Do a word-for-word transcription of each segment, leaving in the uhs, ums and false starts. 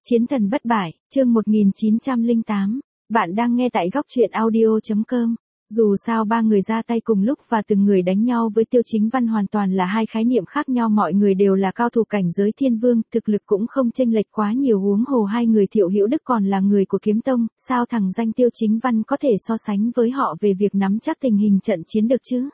Chiến thần bất bại, chương một nghìn chín trăm lẻ tám. Bạn đang nghe tại góc truyện audio chấm com. Dù sao ba người ra tay cùng lúc và từng người đánh nhau với Tiêu Chính Văn hoàn toàn là hai khái niệm khác nhau. Mọi người đều là cao thủ cảnh giới thiên vương, thực lực cũng không chênh lệch quá nhiều, huống hồ hai người Thiệu Hữu Đức còn là người của kiếm tông, sao thằng danh Tiêu Chính Văn có thể so sánh với họ về việc nắm chắc tình hình trận chiến được chứ?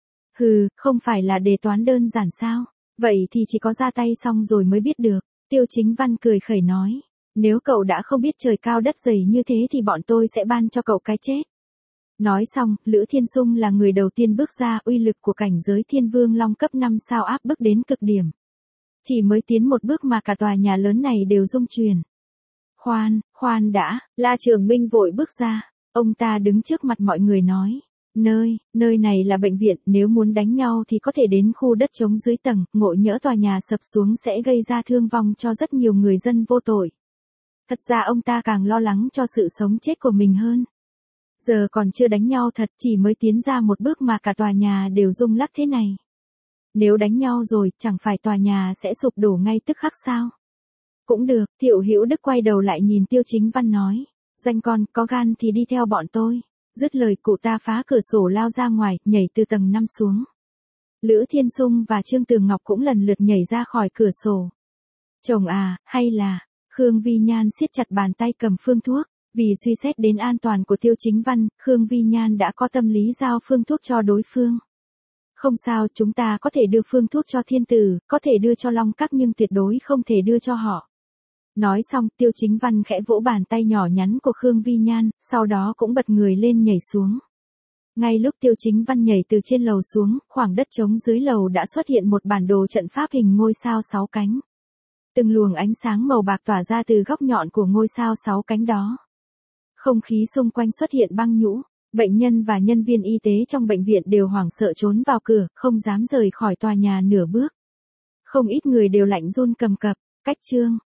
Hừ, không phải là đề toán đơn giản sao? Vậy thì chỉ có ra tay xong rồi mới biết được. Tiêu Chính Văn cười khẩy nói, nếu cậu đã không biết trời cao đất dày như thế thì bọn tôi sẽ ban cho cậu cái chết. Nói xong, Lữ Thiên Xung là người đầu tiên bước ra, uy lực của cảnh giới thiên vương long cấp năm sao áp bức đến cực điểm. Chỉ mới tiến một bước mà cả tòa nhà lớn này đều rung chuyển. Khoan, khoan đã, La Trường Minh vội bước ra, ông ta đứng trước mặt mọi người nói. Nơi, nơi này là bệnh viện, nếu muốn đánh nhau thì có thể đến khu đất trống dưới tầng, ngộ nhỡ tòa nhà sập xuống sẽ gây ra thương vong cho rất nhiều người dân vô tội. Thật ra ông ta càng lo lắng cho sự sống chết của mình hơn. Giờ còn chưa đánh nhau thật, chỉ mới tiến ra một bước mà cả tòa nhà đều rung lắc thế này. Nếu đánh nhau rồi, chẳng phải tòa nhà sẽ sụp đổ ngay tức khắc sao? Cũng được, Thiệu Hữu Đức quay đầu lại nhìn Tiêu Chính Văn nói, danh con, có gan thì đi theo bọn tôi. Dứt lời cụ ta phá cửa sổ lao ra ngoài, nhảy từ tầng năm xuống. Lữ Thiên Xung và Trương Tường Ngọc cũng lần lượt nhảy ra khỏi cửa sổ. Chồng à, hay là, Khương Vi Nhan siết chặt bàn tay cầm phương thuốc, vì suy xét đến an toàn của Tiêu Chính Văn, Khương Vi Nhan đã có tâm lý giao phương thuốc cho đối phương. Không sao, chúng ta có thể đưa phương thuốc cho thiên tử, có thể đưa cho Long Các nhưng tuyệt đối không thể đưa cho họ. Nói xong, Tiêu Chính Văn khẽ vỗ bàn tay nhỏ nhắn của Khương Vi Nhan, sau đó cũng bật người lên nhảy xuống. Ngay lúc Tiêu Chính Văn nhảy từ trên lầu xuống, khoảng đất trống dưới lầu đã xuất hiện một bản đồ trận pháp hình ngôi sao sáu cánh. Từng luồng ánh sáng màu bạc tỏa ra từ góc nhọn của ngôi sao sáu cánh đó. Không khí xung quanh xuất hiện băng nhũ, bệnh nhân và nhân viên y tế trong bệnh viện đều hoảng sợ trốn vào cửa, không dám rời khỏi tòa nhà nửa bước. Không ít người đều lạnh run cầm cập, cách chương.